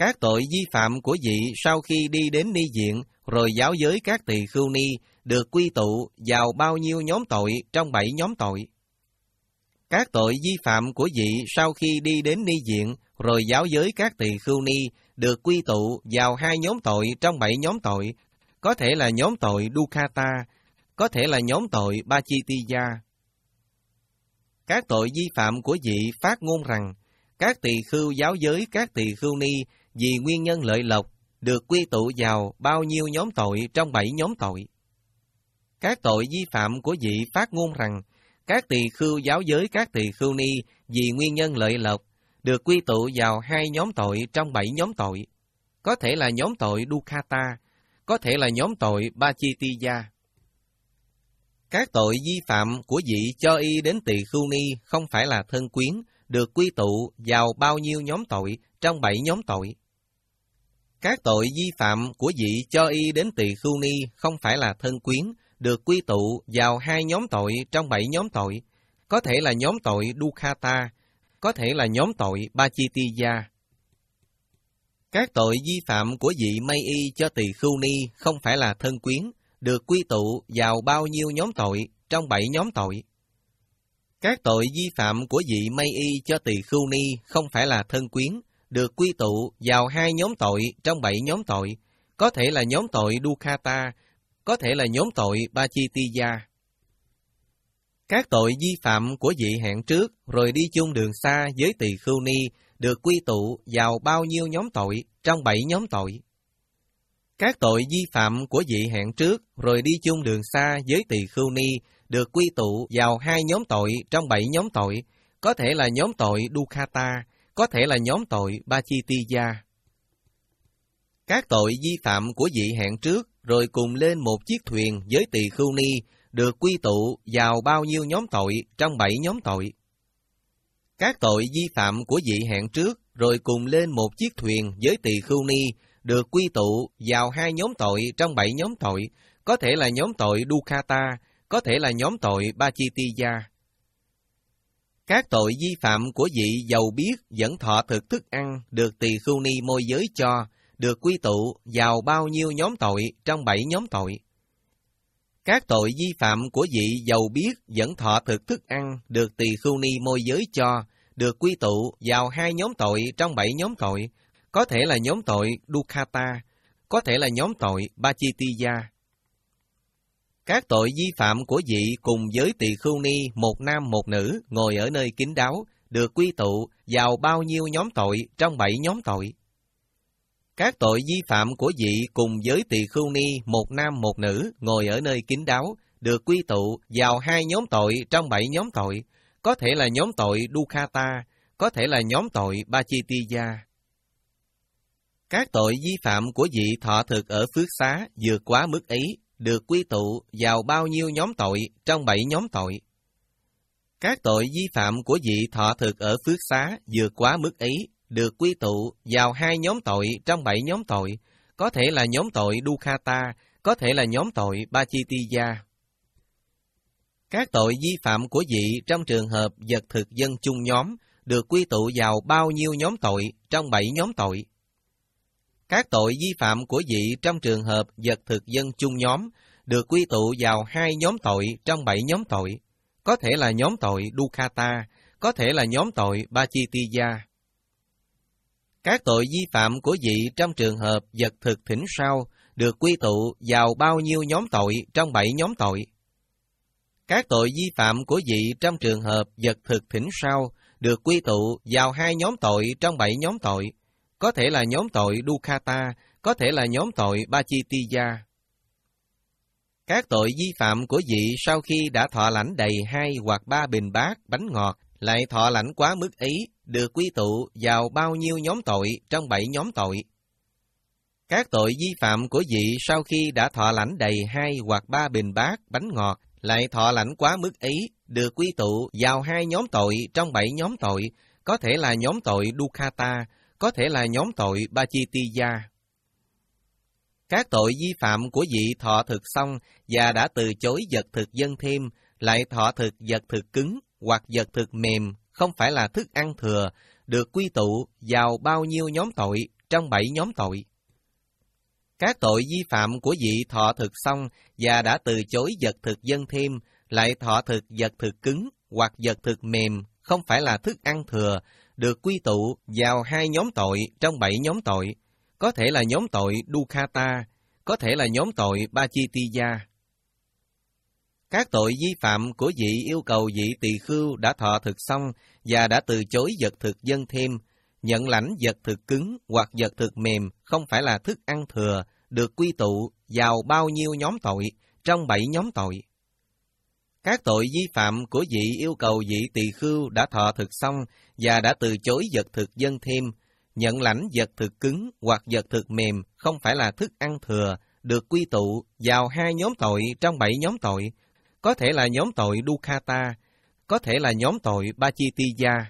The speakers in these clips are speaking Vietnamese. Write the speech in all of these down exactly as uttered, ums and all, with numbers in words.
Các tội vi phạm của vị sau khi đi đến ni viện rồi giáo giới các tỳ khưu ni được quy tụ vào bao nhiêu nhóm tội trong bảy nhóm tội? Các tội vi phạm của vị sau khi đi đến ni viện rồi giáo giới các tỳ khưu ni được quy tụ vào hai nhóm tội trong bảy nhóm tội, có thể là nhóm tội Dukkata, có thể là nhóm tội Pachittiya. Các tội vi phạm của vị phát ngôn rằng các tỳ khưu giáo giới các tỳ khưu ni vì nguyên nhân lợi lộc được quy tụ vào bao nhiêu nhóm tội trong bảy nhóm tội. Các tội vi phạm của vị phát ngôn rằng các tỳ khưu giáo giới các tỳ khưu ni vì nguyên nhân lợi lộc được quy tụ vào hai nhóm tội trong bảy nhóm tội, có thể là nhóm tội Dukkata, có thể là nhóm tội Pachittiya. Các tội vi phạm của vị cho y đến tỳ khưu ni không phải là thân quyến được quy tụ vào bao nhiêu nhóm tội trong bảy nhóm tội. Các tội vi phạm của vị cho y đến tỳ khưu ni không phải là thân quyến được quy tụ vào hai nhóm tội trong bảy nhóm tội, có thể là nhóm tội Dukkata, có thể là nhóm tội Pachittiya. Các tội vi phạm của vị may y cho tỳ khưu ni không phải là thân quyến được quy tụ vào bao nhiêu nhóm tội trong bảy nhóm tội. Các tội vi phạm của vị may y cho tỳ khưu ni không phải là thân quyến được quy tụ vào hai nhóm tội trong bảy nhóm tội, có thể là nhóm tội Dukkata, có thể là nhóm tội Pachittiya. Các tội vi phạm của vị hẹn trước rồi đi chung đường xa với tỳ khưu ni được quy tụ vào bao nhiêu nhóm tội trong bảy nhóm tội. Các tội vi phạm của vị hẹn trước rồi đi chung đường xa với tỳ khưu ni được quy tụ vào hai nhóm tội trong bảy nhóm tội, có thể là nhóm tội Dukkata, có thể là nhóm tội Pachittiya. Các tội vi phạm của vị hẹn trước rồi cùng lên một chiếc thuyền với tỳ khưu ni được quy tụ vào bao nhiêu nhóm tội trong bảy nhóm tội. Các tội vi phạm của vị hẹn trước rồi cùng lên một chiếc thuyền với tỳ khưu ni được quy tụ vào hai nhóm tội trong bảy nhóm tội, có thể là nhóm tội Dukkata, có thể là nhóm tội Pachittiya. Các tội vi phạm của vị giàu biết dẫn thọ thực thức ăn được tỳ khưu ni môi giới cho, được quy tụ vào bao nhiêu nhóm tội trong bảy nhóm tội. Các tội vi phạm của vị giàu biết dẫn thọ thực thức ăn được tỳ khưu ni môi giới cho, được quy tụ vào hai nhóm tội trong bảy nhóm tội, có thể là nhóm tội Dukkata, có thể là nhóm tội Pachittiya. Các tội vi phạm của vị cùng với tỳ khưu ni một nam một nữ ngồi ở nơi kín đáo được quy tụ vào bao nhiêu nhóm tội trong bảy nhóm tội. Các tội vi phạm của vị cùng với tỳ khưu ni một nam một nữ ngồi ở nơi kín đáo được quy tụ vào hai nhóm tội trong bảy nhóm tội, có thể là nhóm tội Dukkata, có thể là nhóm tội Pachittiya. Các tội vi phạm của vị thọ thực ở phước xá vượt quá mức ấy được quy tụ vào bao nhiêu nhóm tội trong bảy nhóm tội. Các tội vi phạm của vị thọ thực ở phước xá vượt quá mức ấy được quy tụ vào hai nhóm tội trong bảy nhóm tội, có thể là nhóm tội Dukkata, có thể là nhóm tội Pachittiya. Các tội vi phạm của vị trong trường hợp vật thực dân chung nhóm được quy tụ vào bao nhiêu nhóm tội trong bảy nhóm tội. Các tội vi phạm của vị trong trường hợp vật thực dân chung nhóm được quy tụ vào hai nhóm tội trong bảy nhóm tội, có thể là nhóm tội Dukkata, có thể là nhóm tội Pachittiya. Các tội vi phạm của vị trong trường hợp vật thực thỉnh sau được quy tụ vào bao nhiêu nhóm tội trong bảy nhóm tội. Các tội vi phạm của vị trong trường hợp vật thực thỉnh sau được quy tụ vào hai nhóm tội trong bảy nhóm tội, có thể là nhóm tội Dukkata, có thể là nhóm tội Pachittiya. Các tội vi phạm của vị sau khi đã thọ lãnh đầy hai hoặc ba bình bát bánh ngọt lại thọ lãnh quá mức ấy được quy tụ vào bao nhiêu nhóm tội trong bảy nhóm tội. Các tội vi phạm của vị sau khi đã thọ lãnh đầy hai hoặc ba bình bát bánh ngọt lại thọ lãnh quá mức ấy được quy tụ vào hai nhóm tội trong bảy nhóm tội, có thể là nhóm tội Dukkata, có thể là nhóm tội Pachittiya. Các tội vi phạm của vị thọ thực xong và đã từ chối vật thực dân thêm, lại thọ thực vật thực cứng hoặc vật thực mềm, không phải là thức ăn thừa, được quy tụ vào bao nhiêu nhóm tội trong bảy nhóm tội. Các tội vi phạm của vị thọ thực xong và đã từ chối vật thực dâng thêm, lại thọ thực vật thực cứng hoặc vật thực mềm, không phải là thức ăn thừa, được quy tụ vào hai nhóm tội trong bảy nhóm tội, có thể là nhóm tội Dukkata, có thể là nhóm tội Pachittiya. Các tội vi phạm của vị yêu cầu vị tỳ khưu đã thọ thực xong và đã từ chối vật thực dâng thêm, nhận lãnh vật thực cứng hoặc vật thực mềm, không phải là thức ăn thừa, được quy tụ vào bao nhiêu nhóm tội trong bảy nhóm tội. Các tội vi phạm của vị yêu cầu vị tỳ khưu đã thọ thực xong và đã từ chối vật thực dâng thêm, nhận lãnh vật thực cứng hoặc vật thực mềm, không phải là thức ăn thừa, được quy tụ vào hai nhóm tội trong bảy nhóm tội, có thể là nhóm tội Dukkata, có thể là nhóm tội Pachittiya.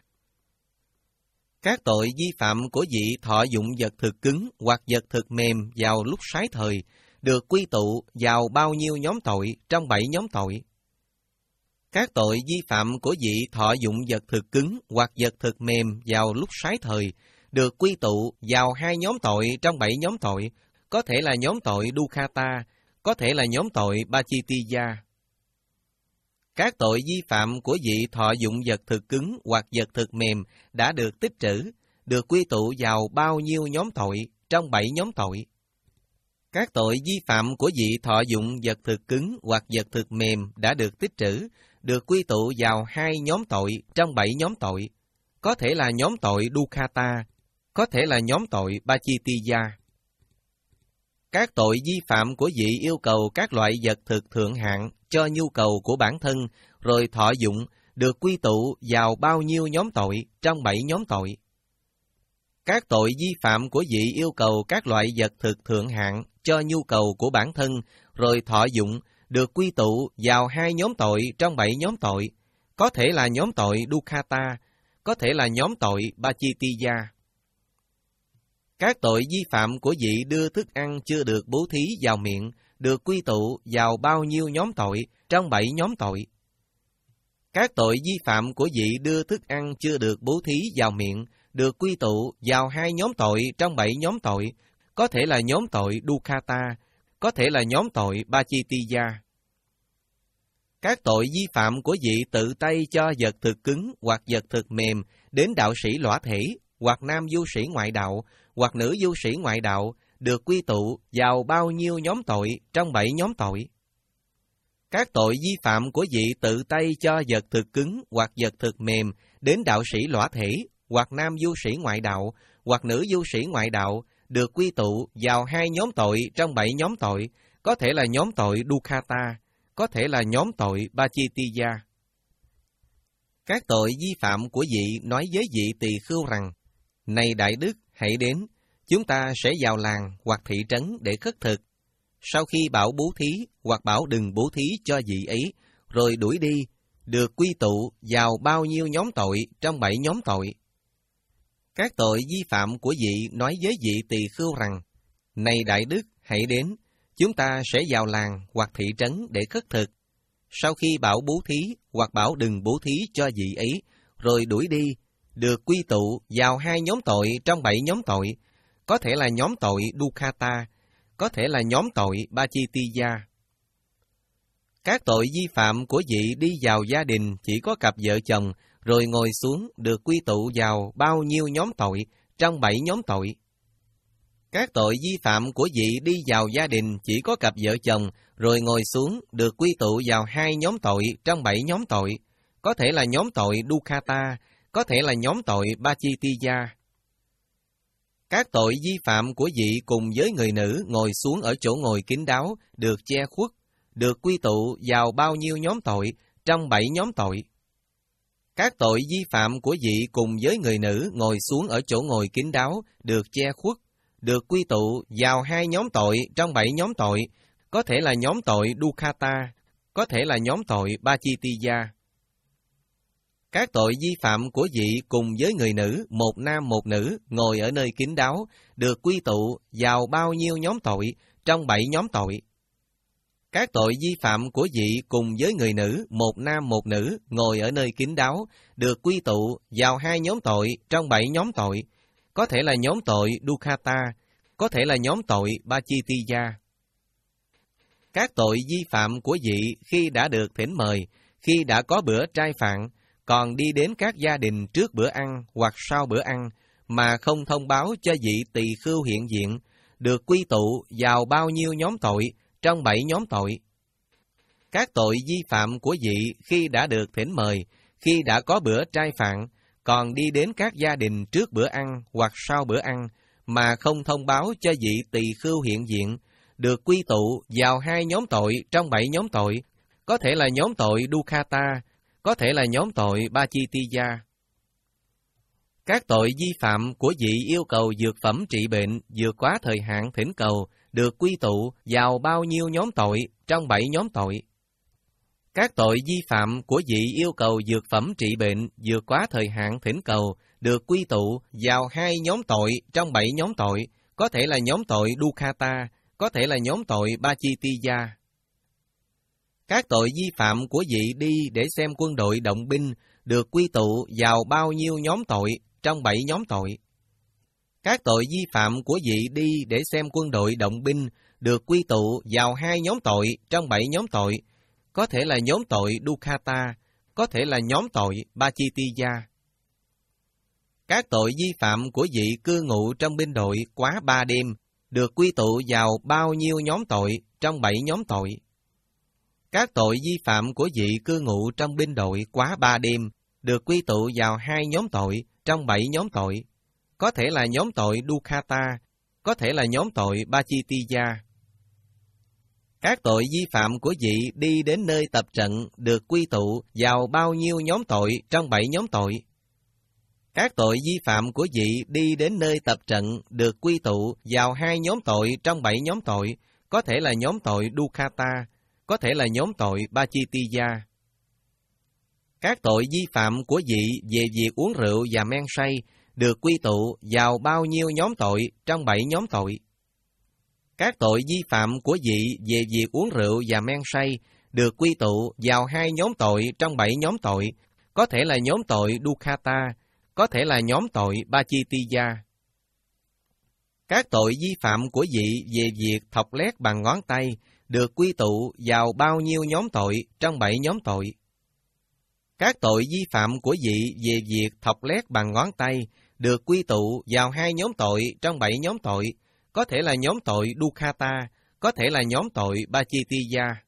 Các tội vi phạm của vị thọ dụng vật thực cứng hoặc vật thực mềm vào lúc sái thời, được quy tụ vào bao nhiêu nhóm tội trong bảy nhóm tội. Các tội vi phạm của vị thọ dụng vật thực cứng hoặc vật thực mềm vào lúc sái thời, được quy tụ vào hai nhóm tội trong bảy nhóm tội, có thể là nhóm tội Dukkata, có thể là nhóm tội Pachittiya. Các tội vi phạm của vị thọ dụng vật thực cứng hoặc vật thực mềm đã được tích trữ, được quy tụ vào bao nhiêu nhóm tội trong bảy nhóm tội. Các tội vi phạm của vị thọ dụng vật thực cứng hoặc vật thực mềm đã được tích trữ, được quy tụ vào hai nhóm tội trong bảy nhóm tội, có thể là nhóm tội Dukkata, có thể là nhóm tội Pachittiya. Các tội vi phạm của vị yêu cầu các loại vật thực thượng hạng cho nhu cầu của bản thân, rồi thọ dụng, được quy tụ vào bao nhiêu nhóm tội trong bảy nhóm tội. Các tội vi phạm của vị yêu cầu các loại vật thực thượng hạng cho nhu cầu của bản thân, rồi thọ dụng, được quy tụ vào hai nhóm tội trong bảy nhóm tội, có thể là nhóm tội Dukkata, có thể là nhóm tội Pachittiya. Các tội vi phạm của vị đưa thức ăn chưa được bố thí vào miệng, được quy tụ vào bao nhiêu nhóm tội trong bảy nhóm tội. Các tội vi phạm của vị đưa thức ăn chưa được bố thí vào miệng, được quy tụ vào hai nhóm tội trong bảy nhóm tội, có thể là nhóm tội Dukkata, có thể là nhóm tội Pachittiya. Các tội vi phạm của vị tự tay cho vật thực cứng hoặc vật thực mềm đến đạo sĩ lõa thể, hoặc nam du sĩ ngoại đạo, hoặc nữ du sĩ ngoại đạo, được quy tụ vào bao nhiêu nhóm tội trong bảy nhóm tội. Các tội vi phạm của vị tự tay cho vật thực cứng hoặc vật thực mềm đến đạo sĩ lõa thể, hoặc nam du sĩ ngoại đạo, hoặc nữ du sĩ ngoại đạo, được quy tụ vào hai nhóm tội trong bảy nhóm tội, có thể là nhóm tội Dukkata, có thể là nhóm tội Pachittiya. Các tội vi phạm của vị nói với vị tỳ khưu rằng: "Này đại đức, hãy đến, chúng ta sẽ vào làng hoặc thị trấn để khất thực." Sau khi bảo bố thí hoặc bảo đừng bố thí cho vị ấy, rồi đuổi đi, được quy tụ vào bao nhiêu nhóm tội trong bảy nhóm tội. Các tội vi phạm của vị nói với vị tỳ khưu rằng: "Này đại đức, hãy đến, chúng ta sẽ vào làng hoặc thị trấn để khất thực." Sau khi bảo bố thí hoặc bảo đừng bố thí cho vị ấy, rồi đuổi đi, được quy tụ vào hai nhóm tội trong bảy nhóm tội, có thể là nhóm tội Dukkata, có thể là nhóm tội Pachittiya. Các tội vi phạm của vị đi vào gia đình chỉ có cặp vợ chồng, rồi ngồi xuống, được quy tụ vào bao nhiêu nhóm tội trong bảy nhóm tội. Các tội vi phạm của vị đi vào gia đình chỉ có cặp vợ chồng, rồi ngồi xuống, được quy tụ vào hai nhóm tội trong bảy nhóm tội, có thể là nhóm tội Dukkata, có thể là nhóm tội Pachittiya. Các tội vi phạm của vị cùng với người nữ ngồi xuống ở chỗ ngồi kín đáo, được che khuất, được quy tụ vào bao nhiêu nhóm tội trong bảy nhóm tội. Các tội vi phạm của vị cùng với người nữ ngồi xuống ở chỗ ngồi kín đáo, được che khuất, được quy tụ vào hai nhóm tội trong bảy nhóm tội, có thể là nhóm tội Dukkata, có thể là nhóm tội Pachittiya. Các tội vi phạm của vị cùng với người nữ, một nam một nữ, ngồi ở nơi kín đáo, được quy tụ vào bao nhiêu nhóm tội trong bảy nhóm tội. Các tội vi phạm của vị cùng với người nữ, một nam một nữ, ngồi ở nơi kín đáo, được quy tụ vào hai nhóm tội trong bảy nhóm tội, có thể là nhóm tội Dukkata, có thể là nhóm tội Pachittiya. Các tội vi phạm của vị khi đã được thỉnh mời, khi đã có bữa trai phạn, còn đi đến các gia đình trước bữa ăn hoặc sau bữa ăn, mà không thông báo cho vị tỳ khưu hiện diện, được quy tụ vào bao nhiêu nhóm tội trong bảy nhóm tội. Các tội vi phạm của vị khi đã được thỉnh mời, khi đã có bữa trai phạn, còn đi đến các gia đình trước bữa ăn hoặc sau bữa ăn, mà không thông báo cho vị tỳ khưu hiện diện, được quy tụ vào hai nhóm tội trong bảy nhóm tội, có thể là nhóm tội Dukkata, có thể là nhóm tội Pachittiya. Các tội vi phạm của vị yêu cầu dược phẩm trị bệnh vượt quá thời hạn thỉnh cầu, được quy tụ vào bao nhiêu nhóm tội trong bảy nhóm tội. Các tội vi phạm của vị yêu cầu dược phẩm trị bệnh vượt quá thời hạn thỉnh cầu, được quy tụ vào hai nhóm tội trong bảy nhóm tội, có thể là nhóm tội Dukkata, có thể là nhóm tội Pachittiya. Các tội vi phạm của vị đi để xem quân đội động binh, được quy tụ vào bao nhiêu nhóm tội trong bảy nhóm tội. Các tội vi phạm của vị đi để xem quân đội động binh, được quy tụ vào hai nhóm tội trong bảy nhóm tội, có thể là nhóm tội Dukkata, có thể là nhóm tội Pachittiya. Các tội vi phạm của vị cư ngụ trong binh đội quá ba đêm, được quy tụ vào bao nhiêu nhóm tội trong bảy nhóm tội. Các tội vi phạm của vị cư ngụ trong binh đội quá ba đêm, được quy tụ vào hai nhóm tội trong bảy nhóm tội, có thể là nhóm tội Dukkata, có thể là nhóm tội Pachittiya. Các tội vi phạm của vị đi đến nơi tập trận, được quy tụ vào bao nhiêu nhóm tội trong bảy nhóm tội. Các tội vi phạm của vị đi đến nơi tập trận, được quy tụ vào hai nhóm tội trong bảy nhóm tội, có thể là nhóm tội Dukkata, có thể là nhóm tội Pachittiya. Các tội vi phạm của vị về việc uống rượu và men say, được quy tụ vào bao nhiêu nhóm tội trong bảy nhóm tội. Các tội vi phạm của vị về việc uống rượu và men say, được quy tụ vào hai nhóm tội trong bảy nhóm tội, có thể là nhóm tội Dukkata, có thể là nhóm tội Pachittiya. Các tội vi phạm của vị về việc thọc lét bằng ngón tay, được quy tụ vào bao nhiêu nhóm tội trong bảy nhóm tội. Các tội vi phạm của vị về việc thọc lét bằng ngón tay, được quy tụ vào hai nhóm tội trong bảy nhóm tội, có thể là nhóm tội Dukkata, có thể là nhóm tội Pachittiya.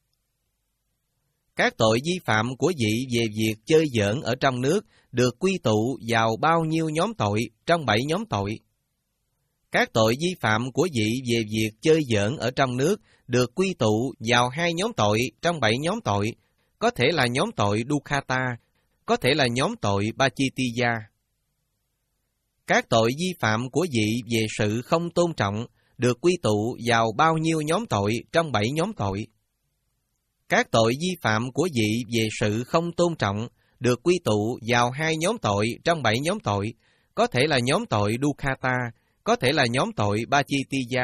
Các tội vi phạm của vị về việc chơi giỡn ở trong nước, được quy tụ vào bao nhiêu nhóm tội trong bảy nhóm tội. Các tội vi phạm của vị về việc chơi giỡn ở trong nước, được quy tụ vào hai nhóm tội trong bảy nhóm tội, có thể là nhóm tội Dukkata, có thể là nhóm tội Pachittiya. Các tội vi phạm của vị về sự không tôn trọng, được quy tụ vào bao nhiêu nhóm tội trong bảy nhóm tội. Các tội vi phạm của vị về sự không tôn trọng, được quy tụ vào hai nhóm tội trong bảy nhóm tội, có thể là nhóm tội Dukkata, có thể là nhóm tội Pachittiya.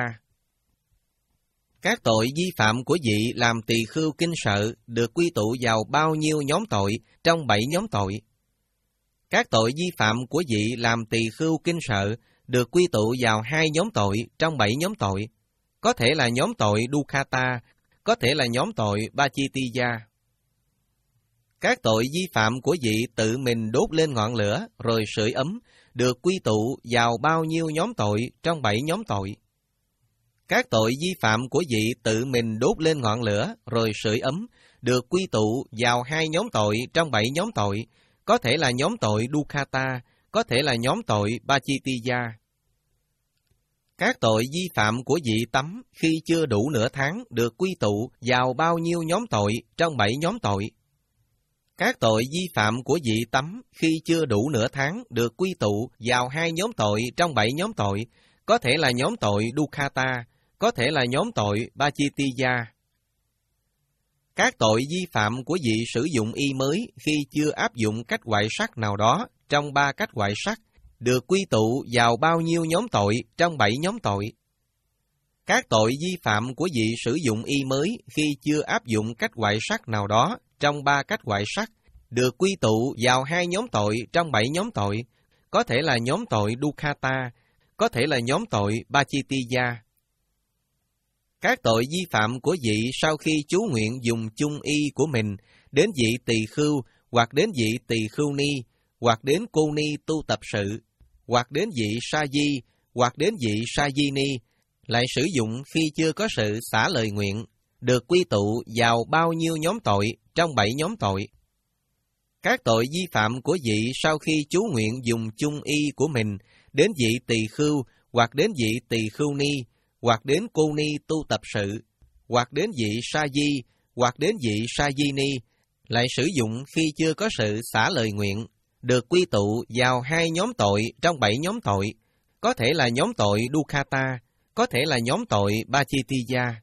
Các tội vi phạm của vị làm tỳ khưu kinh sợ, được quy tụ vào bao nhiêu nhóm tội trong bảy nhóm tội. Các tội vi phạm của vị làm tỳ khưu kinh sợ, được quy tụ vào hai nhóm tội trong bảy nhóm tội, có thể là nhóm tội Dukkata, có thể là nhóm tội Pachittiya. Các tội vi phạm của vị tự mình đốt lên ngọn lửa rồi sưởi ấm, được quy tụ vào bao nhiêu nhóm tội trong bảy nhóm tội. Các tội vi phạm của vị tự mình đốt lên ngọn lửa rồi sưởi ấm, được quy tụ vào hai nhóm tội trong bảy nhóm tội, có thể là nhóm tội Dukkata, có thể là nhóm tội Pachittiya. Các tội vi phạm của vị tắm khi chưa đủ nửa tháng, được quy tụ vào bao nhiêu nhóm tội trong bảy nhóm tội. Các tội vi phạm của vị tắm khi chưa đủ nửa tháng, được quy tụ vào hai nhóm tội trong bảy nhóm tội, có thể là nhóm tội Dukkata, có thể là nhóm tội Pachittiya. Các tội vi phạm của vị sử dụng y mới khi chưa áp dụng cách hoại sắc nào đó trong ba cách hoại sắc, được quy tụ vào bao nhiêu nhóm tội trong bảy nhóm tội. Các tội vi phạm của vị sử dụng y mới khi chưa áp dụng cách hoại sắc nào đó trong ba cách hoại sắc, được quy tụ vào hai nhóm tội trong bảy nhóm tội, có thể là nhóm tội Dukkata, có thể là nhóm tội Pachitiya. Các tội vi phạm của vị sau khi chú nguyện dùng chung y của mình đến vị tỳ khưu, hoặc đến vị tỳ khưu ni, hoặc đến cô ni tu tập sự, hoặc đến vị sa di, hoặc đến vị sa di ni, lại sử dụng khi chưa có sự xả lời nguyện, được quy tụ vào bao nhiêu nhóm tội trong bảy nhóm tội. Các tội vi phạm của vị sau khi chú nguyện dùng chung y của mình đến vị tỳ khưu, hoặc đến vị tỳ khưu ni, hoặc đến cô ni tu tập sự, hoặc đến vị sa di, hoặc đến vị sa di ni, lại sử dụng khi chưa có sự xả lời nguyện, được quy tụ vào hai nhóm tội trong bảy nhóm tội, có thể là nhóm tội Dukkata, có thể là nhóm tội Pachitiya.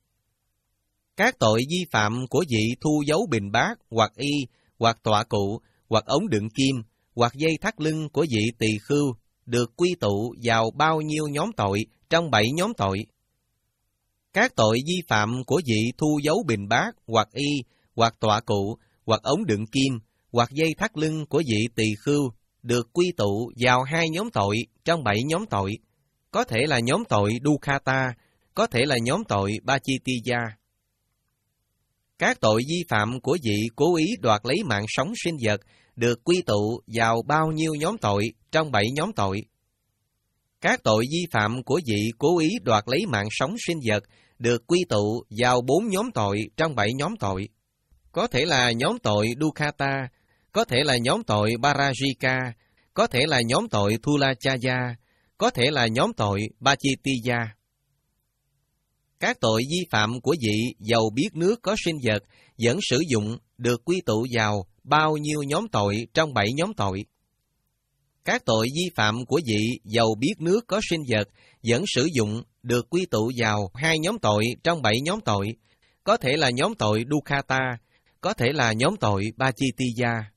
Các tội vi phạm của vị thu dấu bình bát, hoặc y, hoặc tọa cụ, hoặc ống đựng kim, hoặc dây thắt lưng của vị tỳ khưu, được quy tụ vào bao nhiêu nhóm tội trong bảy nhóm tội. Các tội vi phạm của vị thu dấu bình bát, hoặc y, hoặc tọa cụ, hoặc ống đựng kim, hoặc dây thắt lưng của vị tỳ khưu, được quy tụ vào hai nhóm tội trong bảy nhóm tội, có thể là nhóm tội Dukkata, có thể là nhóm tội Pachitiya. Các tội vi phạm của vị cố ý đoạt lấy mạng sống sinh vật, được quy tụ vào bao nhiêu nhóm tội trong bảy nhóm tội. Các tội vi phạm của vị cố ý đoạt lấy mạng sống sinh vật, được quy tụ vào bốn nhóm tội trong bảy nhóm tội, có thể là nhóm tội Dukkata, có thể là nhóm tội Parajika, có thể là nhóm tội Thulachaya, có thể là nhóm tội Pachitiya. Các tội vi phạm của vị dầu biết nước có sinh vật vẫn sử dụng, được quy tụ vào bao nhiêu nhóm tội trong bảy nhóm tội. Các tội vi phạm của vị dầu biết nước có sinh vật vẫn sử dụng, được quy tụ vào hai nhóm tội trong bảy nhóm tội, có thể là nhóm tội Dukkata, có thể là nhóm tội Pachitiya.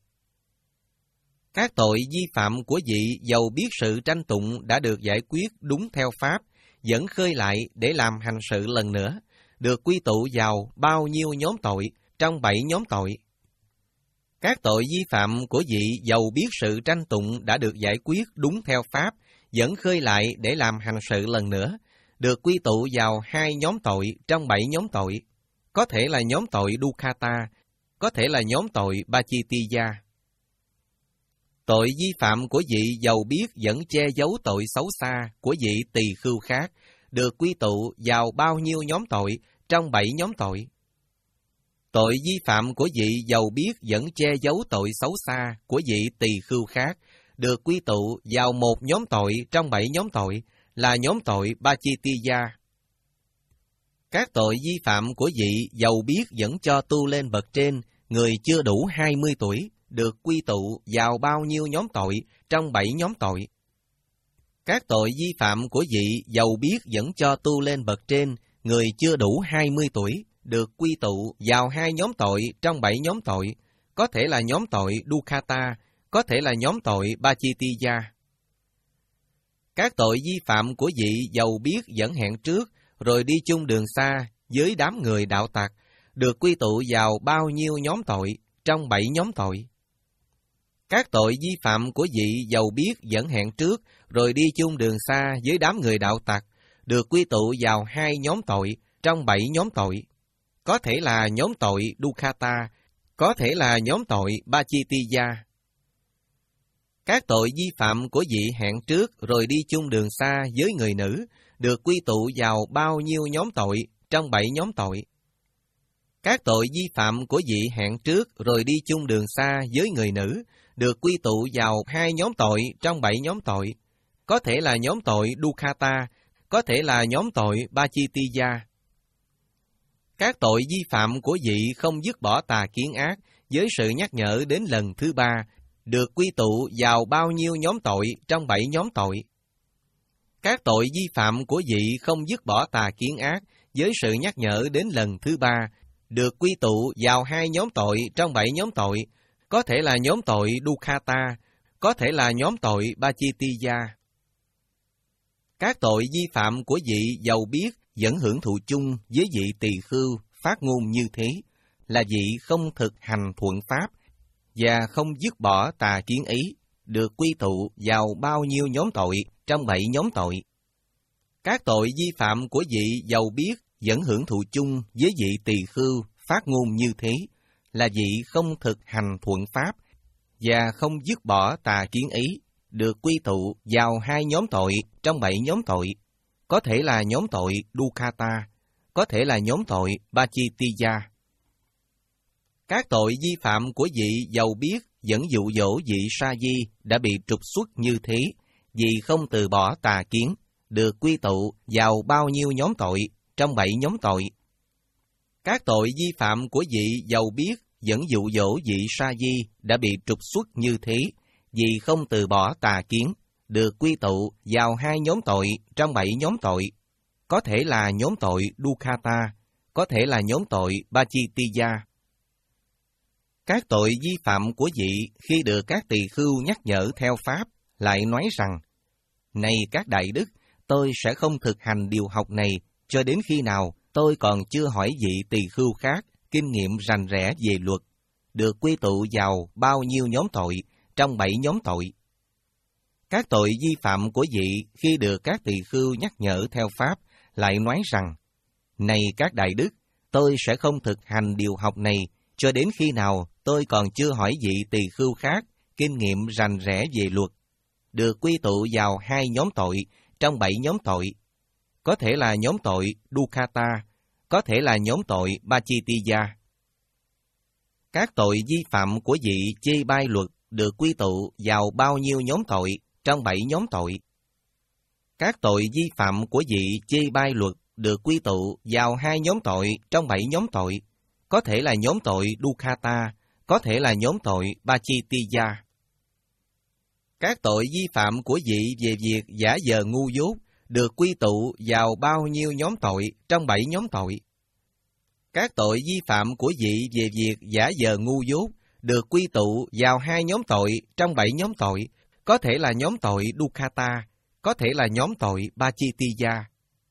Các tội vi phạm của vị dầu biết sự tranh tụng đã được giải quyết đúng theo pháp, vẫn khơi lại để làm hành sự lần nữa, được quy tụ vào bao nhiêu nhóm tội trong bảy nhóm tội. Các tội vi phạm của vị dầu biết sự tranh tụng đã được giải quyết đúng theo pháp, vẫn khơi lại để làm hành sự lần nữa, được quy tụ vào hai nhóm tội trong bảy nhóm tội, có thể là nhóm tội Dukkata, có thể là nhóm tội Pachitiya. Tội vi phạm của vị dầu biết vẫn che giấu tội xấu xa của vị tỳ khưu khác, được quy tụ vào bao nhiêu nhóm tội trong bảy nhóm tội. Tội vi phạm của vị dầu biết vẫn che giấu tội xấu xa của vị tỳ khưu khác, được quy tụ vào một nhóm tội trong bảy nhóm tội, là nhóm tội Pachitiya. Các tội vi phạm của vị dầu biết vẫn cho tu lên bậc trên, người chưa đủ hai mươi tuổi, được quy tụ vào bao nhiêu nhóm tội trong bảy nhóm tội. Các tội vi phạm của vị dầu biết vẫn cho tu lên bậc trên, người chưa đủ hai mươi tuổi, được quy tụ vào hai nhóm tội trong bảy nhóm tội, có thể là nhóm tội Dukkata, có thể là nhóm tội Pachitiya. Các tội vi phạm của vị dầu biết vẫn hẹn trước, rồi đi chung đường xa với đám người đạo tặc, được quy tụ vào bao nhiêu nhóm tội trong bảy nhóm tội. Các tội vi phạm của vị dầu biết vẫn hẹn trước, rồi đi chung đường xa với đám người đạo tặc, được quy tụ vào hai nhóm tội trong bảy nhóm tội, có thể là nhóm tội Dukkata, có thể là nhóm tội Pachitiya. Các tội vi phạm của vị hẹn trước rồi đi chung đường xa với người nữ, được quy tụ vào bao nhiêu nhóm tội trong bảy nhóm tội. Các tội vi phạm của vị hẹn trước rồi đi chung đường xa với người nữ, được quy tụ vào hai nhóm tội trong bảy nhóm tội, có thể là nhóm tội Dukkata, có thể là nhóm tội Pachitiya. Các tội vi phạm của vị không dứt bỏ tà kiến ác với sự nhắc nhở đến lần thứ ba, được quy tụ vào bao nhiêu nhóm tội trong bảy nhóm tội. Các tội vi phạm của vị không dứt bỏ tà kiến ác với sự nhắc nhở đến lần thứ ba, được quy tụ vào hai nhóm tội trong bảy nhóm tội, có thể là nhóm tội Dukkata, có thể là nhóm tội Pachitiya. Các tội vi phạm của vị dầu biết vẫn hưởng thụ chung với vị tỳ khưu phát ngôn như thế, là vị không thực hành thuận pháp và không dứt bỏ tà kiến ý, được quy tụ vào bao nhiêu nhóm tội trong bảy nhóm tội. Các tội vi phạm của vị giàu biết vẫn hưởng thụ chung với vị tỳ khưu phát ngôn như thế là vị không thực hành thuận pháp và không dứt bỏ tà kiến ý, được quy tụ vào hai nhóm tội trong bảy nhóm tội, có thể là nhóm tội Dukkata, có thể là nhóm tội Pachittiya. Các tội vi phạm của vị giàu biết vẫn dụ dỗ vị sa di đã bị trục xuất như thế vì không từ bỏ tà kiến, được quy tụ vào bao nhiêu nhóm tội trong bảy nhóm tội. Các tội vi phạm của vị giàu biết vẫn dụ dỗ vị sa di đã bị trục xuất như thế vì không từ bỏ tà kiến, được quy tụ vào hai nhóm tội trong bảy nhóm tội, có thể là nhóm tội Dukkata, có thể là nhóm tội Pachittiya. Các tội vi phạm của vị khi được các tỳ khưu nhắc nhở theo pháp lại nói rằng: này các đại đức, tôi sẽ không thực hành điều học này cho đến khi nào tôi còn chưa hỏi vị tỳ khưu khác kinh nghiệm rành rẽ về luật, được quy tụ vào bao nhiêu nhóm tội trong bảy nhóm tội. Các tội vi phạm của vị khi được các tỳ khưu nhắc nhở theo pháp lại nói rằng: này các đại đức, tôi sẽ không thực hành điều học này cho đến khi nào tôi còn chưa hỏi vị tỳ khưu khác kinh nghiệm rành rẽ về luật, được quy tụ vào hai nhóm tội trong bảy nhóm tội, có thể là nhóm tội Dukkata, có thể là nhóm tội Pachittiya. Các tội vi phạm của vị chê bai luật được quy tụ vào bao nhiêu nhóm tội trong bảy nhóm tội. Các tội vi phạm của vị chê bai luật được quy tụ vào hai nhóm tội trong bảy nhóm tội, có thể là nhóm tội Dukkata, có thể là nhóm tội Pachittiya. Các tội vi phạm của vị về việc giả vờ ngu dốt được quy tụ vào bao nhiêu nhóm tội trong bảy nhóm tội. Các tội vi phạm của vị về việc giả vờ ngu dốt được quy tụ vào hai nhóm tội trong bảy nhóm tội, có thể là nhóm tội Dukkata, có thể là nhóm tội Pachittiya.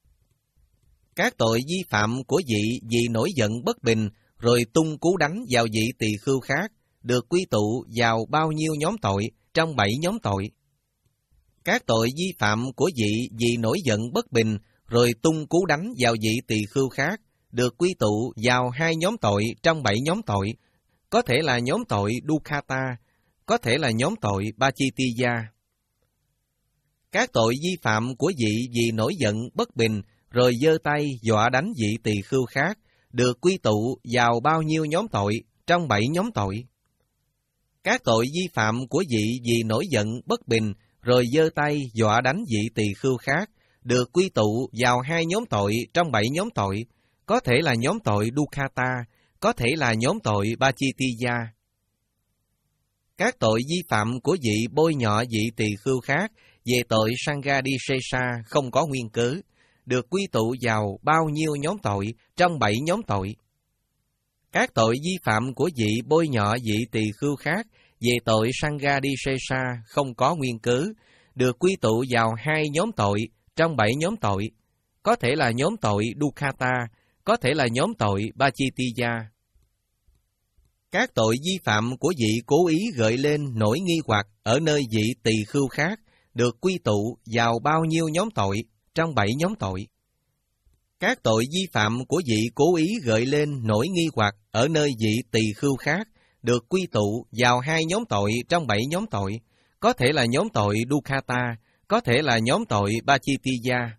Các tội vi phạm của vị vì nổi giận bất bình rồi tung cú đánh vào vị tỳ khưu khác được quy tụ vào bao nhiêu nhóm tội trong bảy nhóm tội. Các tội vi phạm của vị vì nổi giận bất bình rồi tung cú đánh vào vị tỳ khưu khác được quy tụ vào hai nhóm tội trong bảy nhóm tội, có thể là nhóm tội Dukkata, có thể là nhóm tội Pachittiya. Các tội vi phạm của vị vì nổi giận bất bình rồi giơ tay dọa đánh vị tỳ khưu khác được quy tụ vào bao nhiêu nhóm tội trong bảy nhóm tội. Các tội vi phạm của vị vì nổi giận bất bình rồi giơ tay dọa đánh vị tỳ khưu khác được quy tụ vào hai nhóm tội trong bảy nhóm tội, có thể là nhóm tội Dukkata, có thể là nhóm tội Pachittiya. Các tội vi phạm của vị bôi nhọ vị tỳ khưu khác về tội Sanghadisesa không có nguyên cớ, được quy tụ vào bao nhiêu nhóm tội trong bảy nhóm tội. Các tội vi phạm của vị bôi nhọ vị tỳ khưu khác về tội Sanghadisesa không có nguyên cớ, được quy tụ vào hai nhóm tội trong bảy nhóm tội, có thể là nhóm tội Dukkata, có thể là nhóm tội Pachittiya. Các tội vi phạm của vị cố ý gợi lên nỗi nghi hoặc ở nơi vị tỳ khưu khác được quy tụ vào bao nhiêu nhóm tội trong bảy nhóm tội. Các tội vi phạm của vị cố ý gợi lên nỗi nghi hoặc ở nơi vị tỳ khưu khác được quy tụ vào hai nhóm tội trong bảy nhóm tội, có thể là nhóm tội Dukkata, có thể là nhóm tội Pachittiya.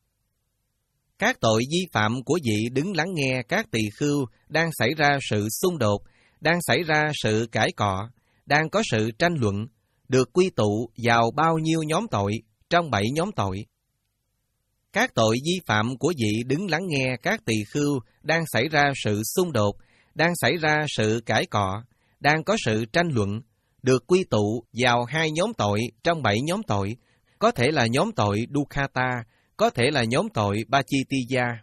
Các tội vi phạm của vị đứng lắng nghe các tỳ khưu đang xảy ra sự xung đột, đang xảy ra sự cãi cọ, đang có sự tranh luận, được quy tụ vào bao nhiêu nhóm tội trong bảy nhóm tội. Các tội vi phạm của vị đứng lắng nghe các tỳ khưu đang xảy ra sự xung đột, đang xảy ra sự cãi cọ, đang có sự tranh luận, được quy tụ vào hai nhóm tội trong bảy nhóm tội, có thể là nhóm tội Dukkata, có thể là nhóm tội Pachittiya.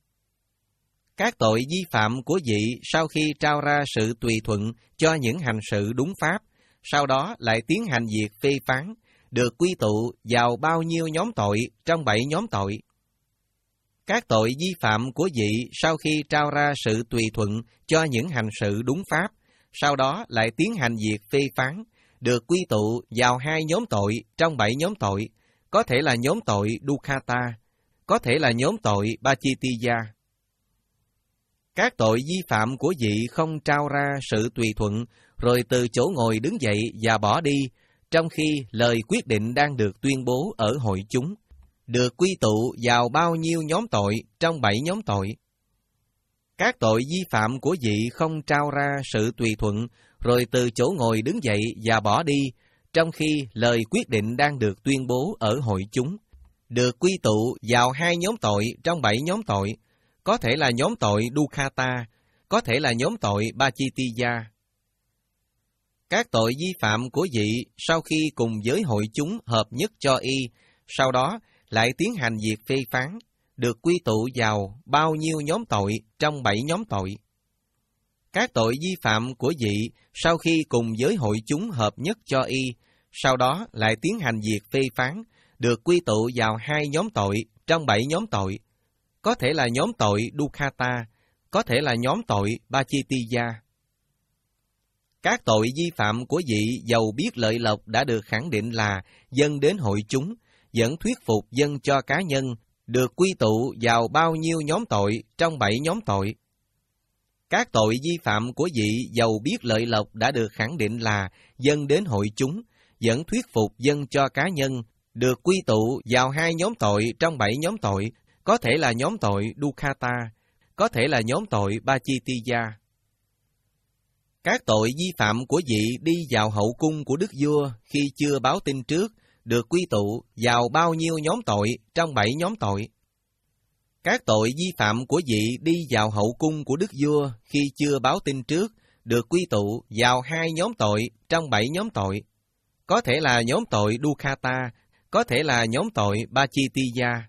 Các tội vi phạm của vị sau khi trao ra sự tùy thuận cho những hành sự đúng pháp, sau đó lại tiến hành việc phê phán, được quy tụ vào bao nhiêu nhóm tội trong bảy nhóm tội. Các tội vi phạm của vị sau khi trao ra sự tùy thuận cho những hành sự đúng pháp, sau đó lại tiến hành việc phê phán, được quy tụ vào hai nhóm tội trong bảy nhóm tội, có thể là nhóm tội Dukkata, có thể là nhóm tội Pachittiya. Các tội vi phạm của vị không trao ra sự tùy thuận, rồi từ chỗ ngồi đứng dậy và bỏ đi, trong khi lời quyết định đang được tuyên bố ở hội chúng, được quy tụ vào bao nhiêu nhóm tội trong bảy nhóm tội. Các tội vi phạm của vị không trao ra sự tùy thuận, rồi từ chỗ ngồi đứng dậy và bỏ đi, trong khi lời quyết định đang được tuyên bố ở hội chúng, được quy tụ vào hai nhóm tội trong bảy nhóm tội, có thể là nhóm tội Dukkata, có thể là nhóm tội Pachittiya. Các tội vi phạm của vị sau khi cùng với hội chúng hợp nhất cho y, sau đó lại tiến hành việc phê phán, được quy tụ vào bao nhiêu nhóm tội trong bảy nhóm tội. Các tội vi phạm của vị sau khi cùng với hội chúng hợp nhất cho y, sau đó lại tiến hành việc phê phán, được quy tụ vào hai nhóm tội trong bảy nhóm tội, có thể là nhóm tội Dukkata, có thể là nhóm tội Pachittiya. Các tội vi phạm của vị dầu biết lợi lộc đã được khẳng định là dâng đến hội chúng, vẫn thuyết phục dâng cho cá nhân, được quy tụ vào bao nhiêu nhóm tội trong bảy nhóm tội. Các tội vi phạm của vị dầu biết lợi lộc đã được khẳng định là dâng đến hội chúng, vẫn thuyết phục dâng cho cá nhân, được quy tụ vào hai nhóm tội trong bảy nhóm tội, có thể là nhóm tội Dukkata, có thể là nhóm tội Pachittiya. Các tội vi phạm của vị đi vào hậu cung của đức vua khi chưa báo tin trước, được quy tụ vào bao nhiêu nhóm tội trong bảy nhóm tội. Các tội vi phạm của vị đi vào hậu cung của đức vua khi chưa báo tin trước, được quy tụ vào hai nhóm tội trong bảy nhóm tội, có thể là nhóm tội Dukkata, có thể là nhóm tội Pachittiya.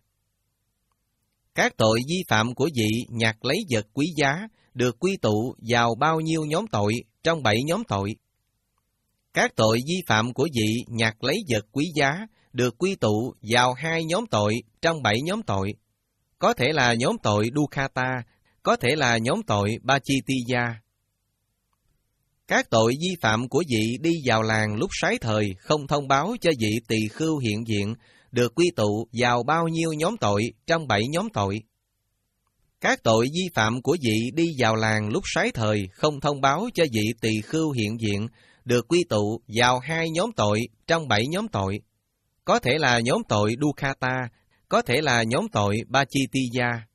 Các tội vi phạm của vị nhặt lấy vật quý giá, được quy tụ vào bao nhiêu nhóm tội trong bảy nhóm tội. Các tội vi phạm của vị nhặt lấy vật quý giá, được quy tụ vào hai nhóm tội trong bảy nhóm tội, có thể là nhóm tội Dukkata, có thể là nhóm tội Pachittiya. Các tội vi phạm của vị đi vào làng lúc sái thời không thông báo cho vị tỳ khưu hiện diện, được quy tụ vào bao nhiêu nhóm tội trong bảy nhóm tội. Các tội vi phạm của vị đi vào làng lúc sái thời không thông báo cho vị tỳ khưu hiện diện, được quy tụ vào hai nhóm tội trong bảy nhóm tội, có thể là nhóm tội Dukkata, có thể là nhóm tội Pachittiya.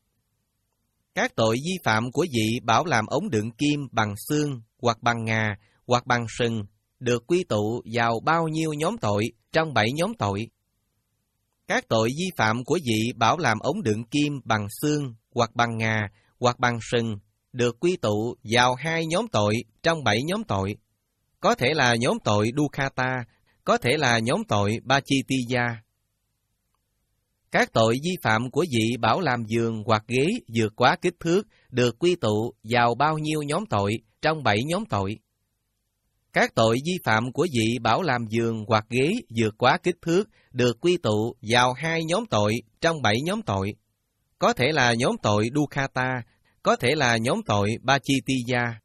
Các tội vi phạm của vị bảo làm ống đựng kim bằng xương hoặc bằng ngà hoặc bằng sừng, được quy tụ vào bao nhiêu nhóm tội trong bảy nhóm tội. Các tội vi phạm của vị bảo làm ống đựng kim bằng xương hoặc bằng ngà hoặc bằng sừng, được quy tụ vào hai nhóm tội trong bảy nhóm tội, có thể là nhóm tội Dukkata, có thể là nhóm tội Pachittiya. Các tội vi phạm của vị bảo làm giường hoặc ghế vượt quá kích thước, được quy tụ vào bao nhiêu nhóm tội trong bảy nhóm tội. Các tội vi phạm của vị bảo làm giường hoặc ghế vượt quá kích thước, được quy tụ vào hai nhóm tội trong bảy nhóm tội, có thể là nhóm tội Dukkata, có thể là nhóm tội Pachittiya.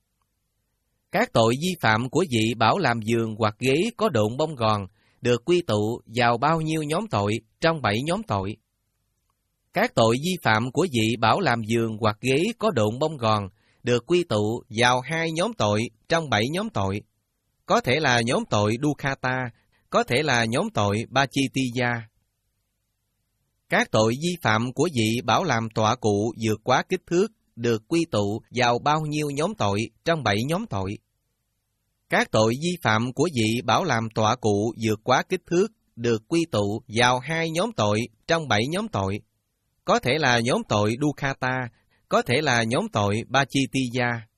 Các tội vi phạm của vị bảo làm giường hoặc ghế có độn bông gòn, được quy tụ vào bao nhiêu nhóm tội trong bảy nhóm tội. Các tội vi phạm của vị bảo làm giường hoặc ghế có độn bông gòn, được quy tụ vào hai nhóm tội trong bảy nhóm tội, có thể là nhóm tội Dukkata, có thể là nhóm tội Pachittiya. Các tội vi phạm của vị bảo làm tọa cụ vượt quá kích thước, được quy tụ vào bao nhiêu nhóm tội trong bảy nhóm tội. Các tội vi phạm của vị bảo làm tọa cụ vượt quá kích thước, được quy tụ vào hai nhóm tội trong bảy nhóm tội, có thể là nhóm tội Dukkata, có thể là nhóm tội Pachittiya.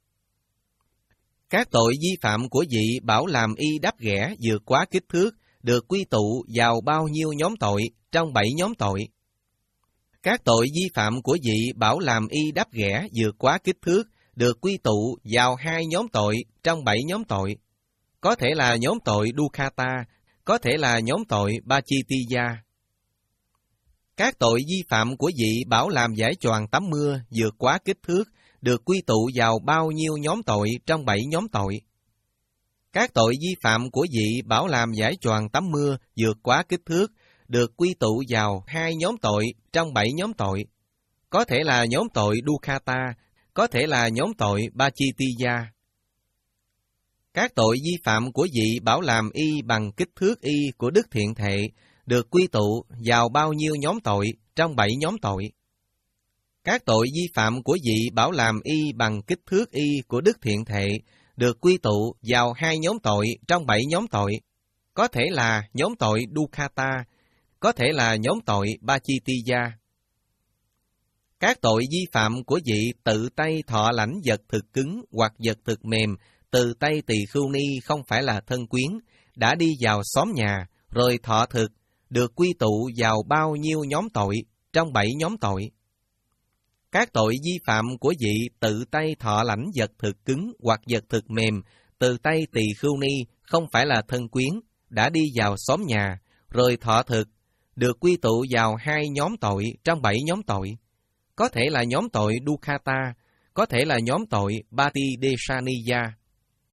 Các tội vi phạm của vị bảo làm y đắp ghẻ vượt quá kích thước, được quy tụ vào bao nhiêu nhóm tội trong bảy nhóm tội. Các tội vi phạm của vị bảo làm y đắp ghẻ vượt quá kích thước, được quy tụ vào hai nhóm tội trong bảy nhóm tội, có thể là nhóm tội Dukkata, có thể là nhóm tội Pachittiya. Các tội vi phạm của vị bảo làm giải choàng tắm mưa vượt quá kích thước, được quy tụ vào bao nhiêu nhóm tội trong bảy nhóm tội. Các tội vi phạm của vị bảo làm giải choàng tắm mưa vượt quá kích thước, được quy tụ vào hai nhóm tội trong bảy nhóm tội. Có thể là nhóm tội Dukkata, có thể là nhóm tội Pachittiya. Các tội vi phạm của vị bảo làm y bằng kích thước y của Đức Thiện Thệ được quy tụ vào bao nhiêu nhóm tội trong bảy nhóm tội? Các tội vi phạm của vị bảo làm y bằng kích thước y của Đức Thiện Thệ được quy tụ vào hai nhóm tội trong bảy nhóm tội. Có thể là nhóm tội Dukkata, có thể là nhóm tội Pachittiya. Các tội vi phạm của vị tự tay thọ lãnh vật thực cứng hoặc vật thực mềm từ tay tỳ khưu ni không phải là thân quyến, đã đi vào xóm nhà, rồi thọ thực, được quy tụ vào bao nhiêu nhóm tội trong bảy nhóm tội? Các tội vi phạm của vị tự tay thọ lãnh vật thực cứng hoặc vật thực mềm từ tay tỳ khưu ni không phải là thân quyến, đã đi vào xóm nhà, rồi thọ thực, được quy tụ vào hai nhóm tội trong bảy nhóm tội. Có thể là nhóm tội Dukkata, có thể là nhóm tội Patidesaniya.